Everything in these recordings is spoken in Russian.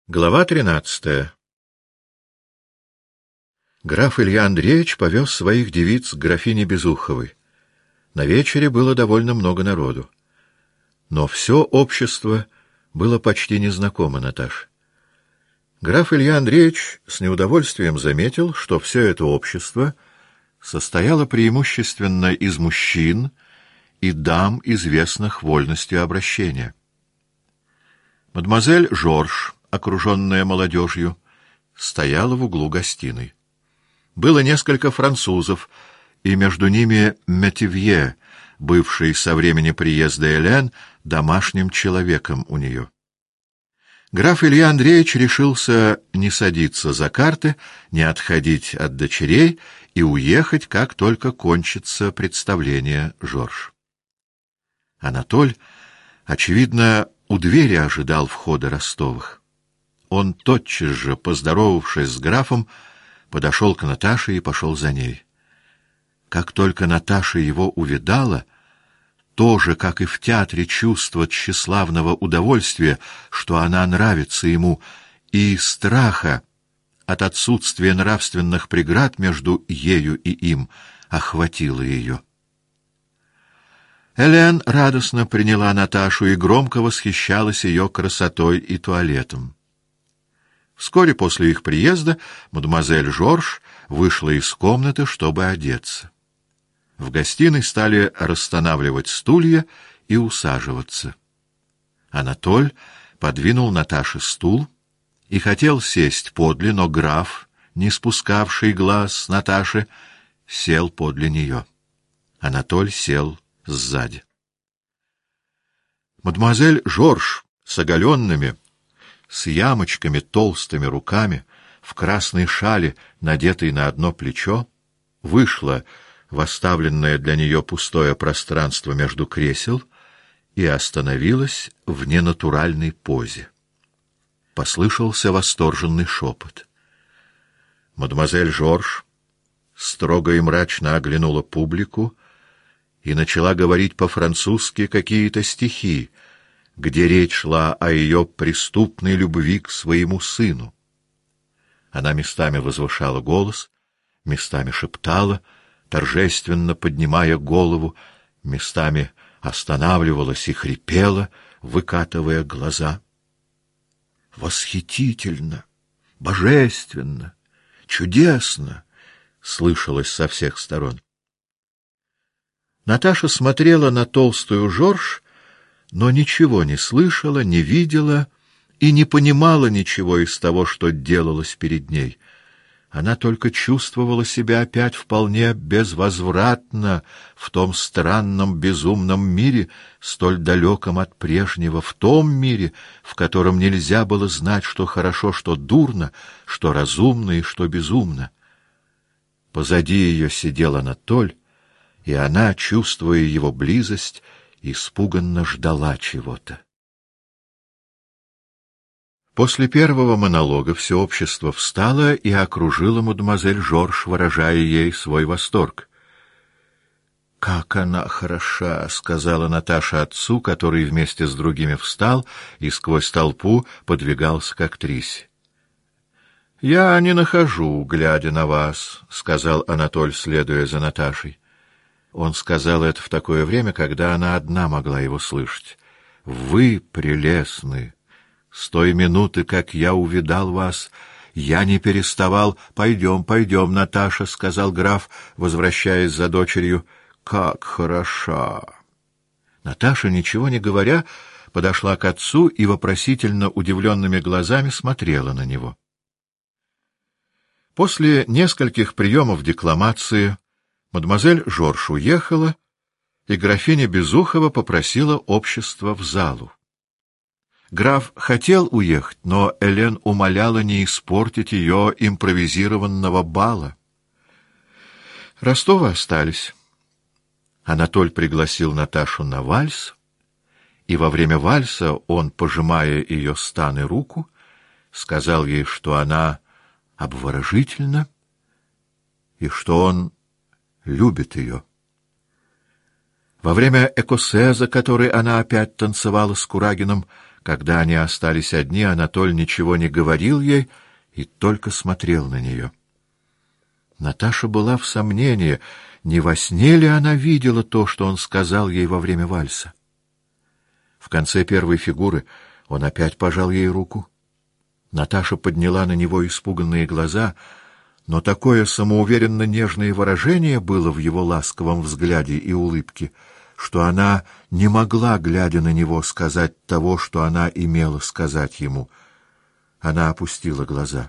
Глава 13. Граф Илья Андреевич повез своих девиц к графине Безуховой. На вечере было довольно много народу. Но все общество было почти незнакомо Наташе. Граф Илья Андреевич с неудовольствием заметил, что все это общество состояло преимущественно из мужчин и дам, известных вольностью обращения. Мадемуазель Жорж, окруженная молодежью, стояла в углу гостиной. Было несколько французов, и между ними Метивье, бывший со времени приезда Элен домашним человеком у нее. Граф Илья Андреевич решился не садиться за карты, не отходить от дочерей и уехать, как только кончится представление Жорж. Анатоль, очевидно, у двери ожидал входа Ростовых. Он тотчас же, поздоровавшись с графом, подошел к Наташе и пошел за ней. Как только Наташа его увидала, тоже, как и в театре, чувство тщеславного удовольствия, что она нравится ему, и страха от отсутствия нравственных преград между ею и им, охватило ее. Элен радостно приняла Наташу и громко восхищалась ее красотой и туалетом. Вскоре после их приезда мадемуазель Жорж вышла из комнаты, чтобы одеться. В гостиной стали расстанавливать стулья и усаживаться. Анатоль подвинул Наташе стул и хотел сесть подле, но граф, не спускавший глаз с Наташи, сел подле нее. Анатоль сел сзади. Мадемуазель Жорж с оголенными, с ямочками толстыми руками, в красной шале, надетой на одно плечо, вышла в оставленное для нее пустое пространство между кресел и остановилась в ненатуральной позе. Послышался восторженный шепот. Мадемуазель Жорж строго и мрачно оглянула публику и начала говорить по-французски какие-то стихи, где речь шла о ее преступной любви к своему сыну. Она местами возвышала голос, местами шептала, торжественно поднимая голову, местами останавливалась и хрипела, выкатывая глаза. «Восхитительно! Божественно! Чудесно!» слышалось со всех сторон. Наташа смотрела на толстую Жорж, но ничего не слышала, не видела и не понимала ничего из того, что делалось перед ней. Она только чувствовала себя опять вполне безвозвратно в том странном безумном мире, столь далеком от прежнего, в том мире, в котором нельзя было знать, что хорошо, что дурно, что разумно и что безумно. Позади ее сидел Анатоль, и она, чувствуя его близость, испуганно ждала чего-то. После первого монолога все общество встало и окружило мадемуазель Жорж, выражая ей свой восторг. «Как она хороша!» — сказала Наташа отцу, который вместе с другими встал и сквозь толпу подвигался к актрисе. «Я не нахожу, глядя на вас», — сказал Анатоль, следуя за Наташей. Он сказал это в такое время, когда она одна могла его слышать. «Вы прелестны! С той минуты, как я увидал вас, я не переставал...» «Пойдем, пойдем, Наташа», — сказал граф, возвращаясь за дочерью. «Как хороша!» Наташа, ничего не говоря, подошла к отцу и вопросительно удивленными глазами смотрела на него. После нескольких приемов декламации мадемуазель Жорж уехала, и графиня Безухова попросила общество в залу. Граф хотел уехать, но Элен умоляла не испортить ее импровизированного бала. Ростовы остались. Анатоль пригласил Наташу на вальс, и во время вальса он, пожимая ее стан и руку, сказал ей, что она обворожительна и что он любит ее. Во время экосеза, который она опять танцевала с Курагиным, Когда они остались одни, Анатоль ничего не говорил ей и только смотрел на нее. Наташа была в сомнении, не во сне ли она видела то, что он сказал ей во время вальса. В конце первой фигуры он опять пожал ей руку. Наташа подняла на него испуганные глаза, но такое самоуверенно нежное выражение было в его ласковом взгляде и улыбке, что она не могла, глядя на него, сказать того, что она имела сказать ему. Она опустила глаза.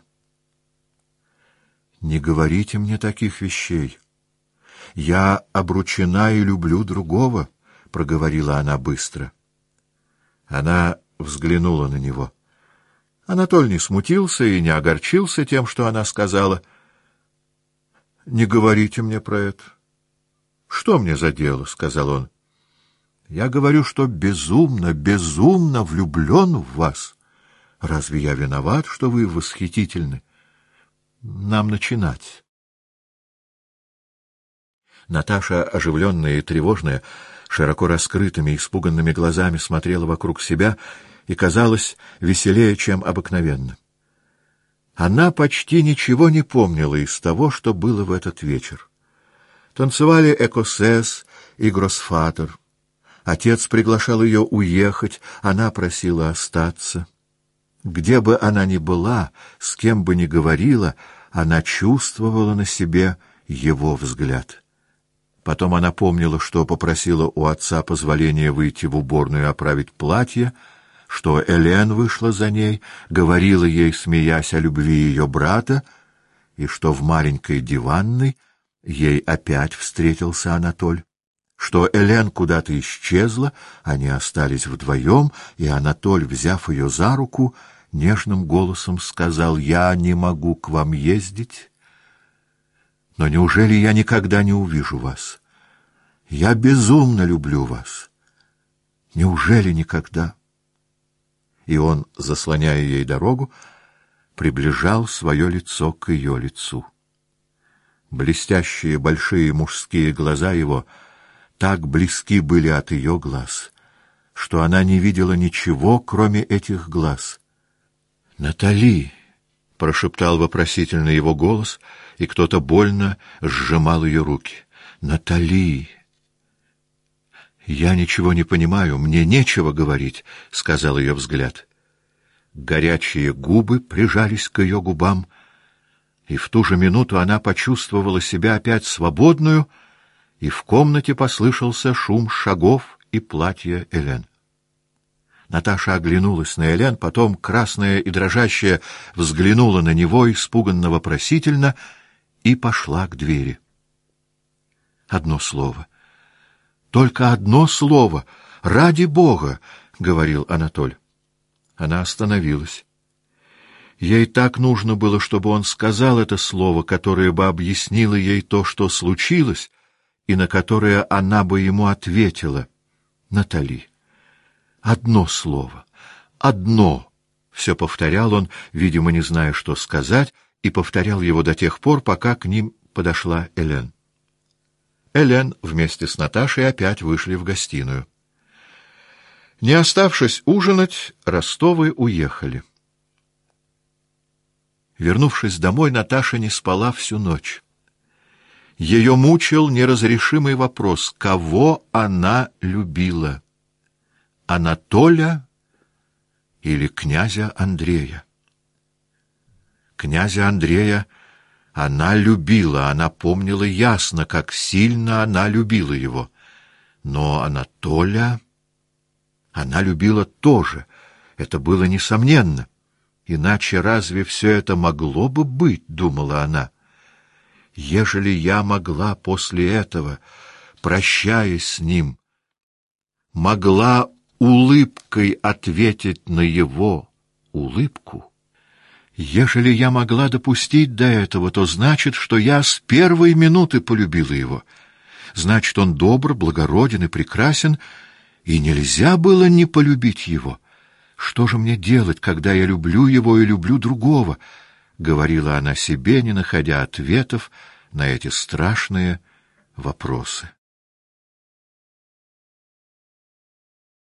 «Не говорите мне таких вещей. Я обручена и люблю другого», — проговорила она быстро. Она взглянула на него. Анатоль не смутился и не огорчился тем, что она сказала. «Не говорите мне про это». «Что мне за дело?» — сказал он. «Я говорю, что безумно, безумно влюблен в вас. Разве я виноват, что вы восхитительны? Нам начинать». Наташа, оживленная и тревожная, широко раскрытыми, испуганными глазами смотрела вокруг себя и казалась веселее, чем обыкновенно. Она почти ничего не помнила из того, что было в этот вечер. Танцевали экосес и гроссфатер. Отец приглашал ее уехать, она просила остаться. Где бы она ни была, с кем бы ни говорила, она чувствовала на себе его взгляд. Потом она помнила, что попросила у отца позволения выйти в уборную оправить платье, что Элен вышла за ней, говорила ей, смеясь, о любви ее брата, и что в маленькой диванной ей опять встретился Анатоль, что Элен куда-то исчезла, они остались вдвоем, и Анатоль, взяв ее за руку, нежным голосом сказал: «Я не могу к вам ездить, но неужели я никогда не увижу вас? Я безумно люблю вас. Неужели никогда?» И он, заслоняя ей дорогу, приближал свое лицо к ее лицу. Блестящие большие мужские глаза его так близки были от ее глаз, что она не видела ничего, кроме этих глаз. «Натали!» — прошептал вопросительно его голос, и кто-то больно сжимал ее руки. «Натали!» «Я ничего не понимаю, мне нечего говорить», — сказал ее взгляд. Горячие губы прижались к ее губам, и в ту же минуту она почувствовала себя опять свободную, и в комнате послышался шум шагов и платья Элен. Наташа оглянулась на Элен, потом, красная и дрожащая, взглянула на него испуганно-вопросительно и пошла к двери. «Одно слово. Только одно слово! Ради Бога!» — говорил Анатоль. Она остановилась. Ей так нужно было, чтобы он сказал это слово, которое бы объяснило ей то, что случилось, и на которое она бы ему ответила. «Натали, одно слово, одно!» — все повторял он, видимо, не зная, что сказать, и повторял его до тех пор, пока к ним подошла Элен. Элен вместе с Наташей опять вышли в гостиную. Не оставшись ужинать, Ростовы уехали. Вернувшись домой, Наташа не спала всю ночь. Ее мучил неразрешимый вопрос: кого она любила? Анатоля или князя Андрея? Князя Андрея она любила, она помнила ясно, как сильно она любила его. Но Анатоля она любила тоже, это было несомненно. Иначе разве все это могло бы быть, думала она. Ежели я могла после этого, прощаясь с ним, могла улыбкой ответить на его улыбку, ежели я могла допустить до этого, то значит, что я с первой минуты полюбила его. Значит, он добр, благороден и прекрасен, и нельзя было не полюбить его. Что же мне делать, когда я люблю его и люблю другого? — говорила она себе, не находя ответов на эти страшные вопросы.